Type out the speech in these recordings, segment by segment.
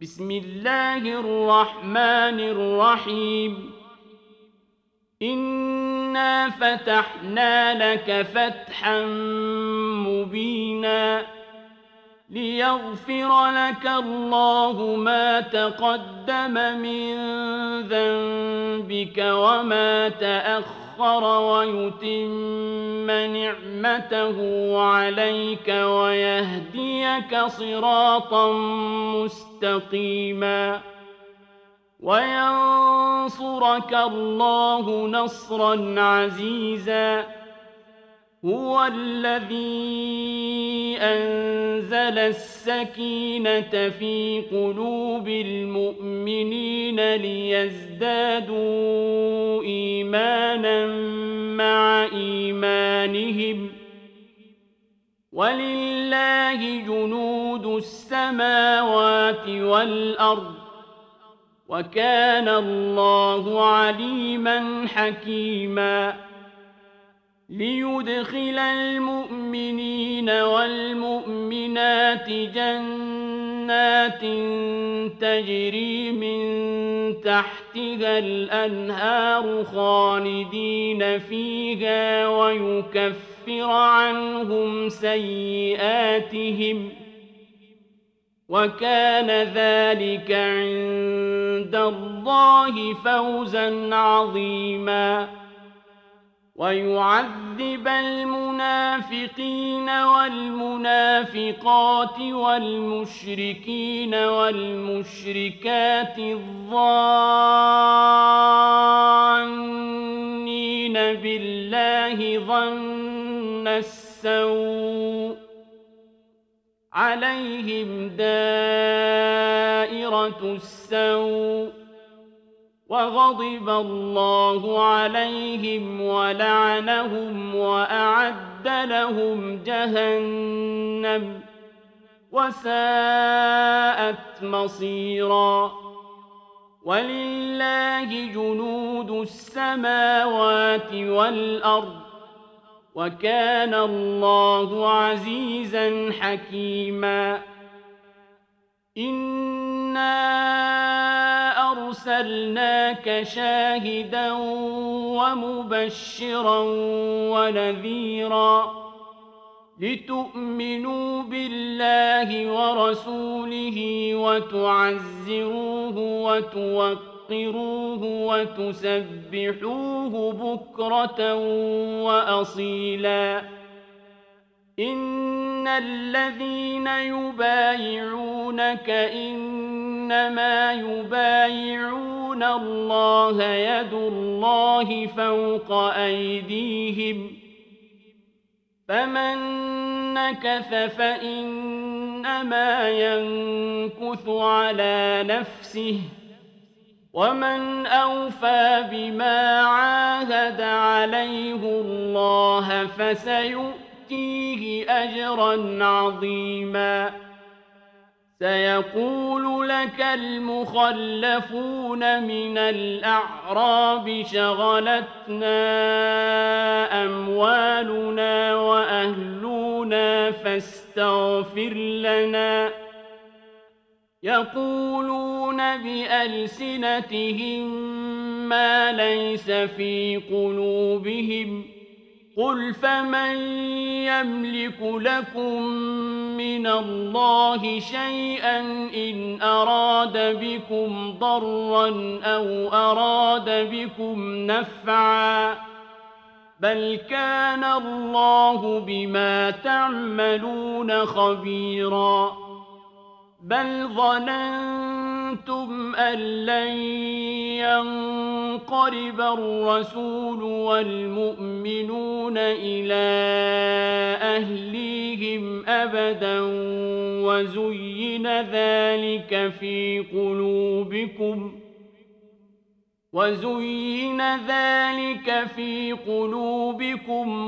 بسم الله الرحمن الرحيم. إنا فتحنا لك فتحا مبينا ليغفر لك الله ما تقدم من ذنبك وما تأخر ويتم نعمته عليك ويهديك صراطا مستقيما وينصرك الله نصرا عزيزا. هو الذي أنزل السكينة في قلوب المؤمنين ليزدادوا إيمانا مع إيمانهم ولله جنود السماوات والأرض وكان الله عليما حكيما. ليدخل المؤمنين والمؤمنات جنات تجري من تحتها الأنهار خالدين فيها ويكفر عنهم سيئاتهم وكان ذلك عند الله فوزا عظيما. ويعذب المنافقين والمنافقات والمشركين والمشركات الظانين بالله ظن السوء عليهم دائرة السوء وغضب الله عليهم ولعنهم وأعد لهم جهنم وساءت مصيرا. ولله جنود السماوات والأرض وكان الله عزيزا حكيما. إنا أرسلناك شاهدا ومبشرا ونذيرا لتؤمنوا بالله ورسوله وتعزروه وتوقروه وتسبحوه بكرة وأصيلا. إن الذين يبايعونك إنما يبايعون الله يد الله فوق أيديهم فمن نكث فإنما ينكث على نفسه ومن أوفى بما عاهد عليه الله فسيؤتيه أجرا عظيما. سيقول لك المخلفون من الأعراب شغلتنا أموالنا وأهلنا فاستغفر لنا يقولون بألسنتهم ما ليس في قلوبهم قل فمن يملك لكم من الله شيئا إن أراد بكم ضرا أو أراد بكم نفعا بل كان الله بما تعملون خبيرا. بل ظننتم أن لن ينقلب الرسول والمؤمنون إلى أهليهم أبدا وزين ذلك في قلوبكم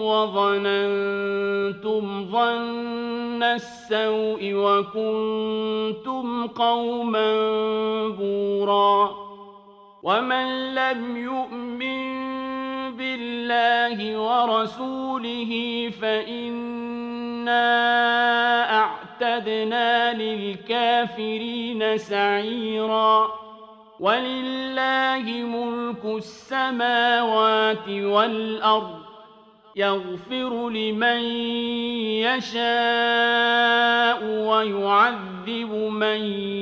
وظننتم ظن السوء وكنتم قوما بورا. ومن لم يؤمن بالله ورسوله فإنا أعتدنا وأعتدنا للكافرين سعيرا ولله ملك السماوات والأرض يغفر لمن يشاء ويعذب من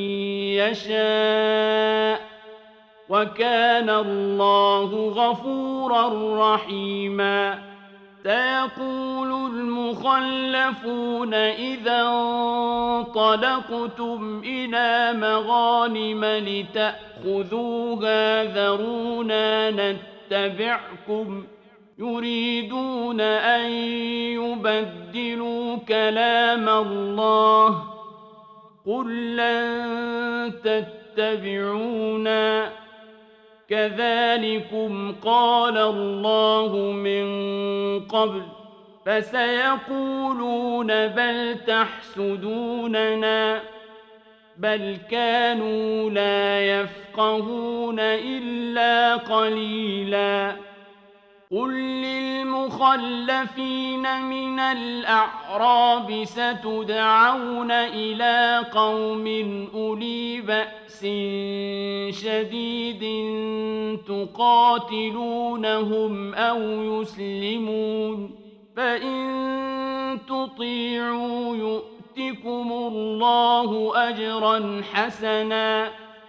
يشاء وكان الله غفورا رحيما سيقول المخلفون إذا انطلقتم إلى مغانم لتأخذوها ذرونا نتبعكم يريدون أن يبدلوا كلام الله قل لن تتبعونا كذلكم قال الله من قبل فسيقولون بل تحسدوننا بل كانوا لا يفقهون إلا قليلا قل للمخلفين من الأعراب ستدعون إلى قوم أولي بأس شديد تقاتلونهم أو يسلمون فإن تطيعوا يؤتكم الله أجرا حسنا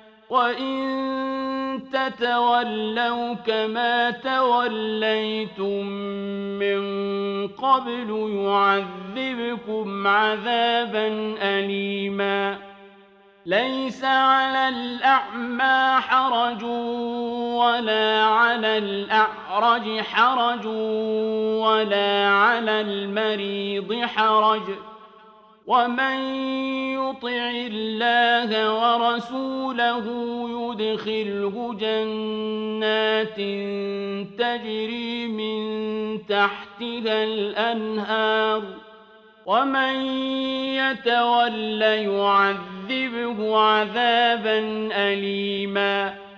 وإن تتولوا كما توليتم من قبل يعذبكم عذابا أليما ليس على الأعمى حرج ولا على الأعرج حرج ولا على المريض حرج ومن يطع الله ورسوله يدخله جنات تجري من تحتها الأنهار ومن يتول يعذبه عذابا أليما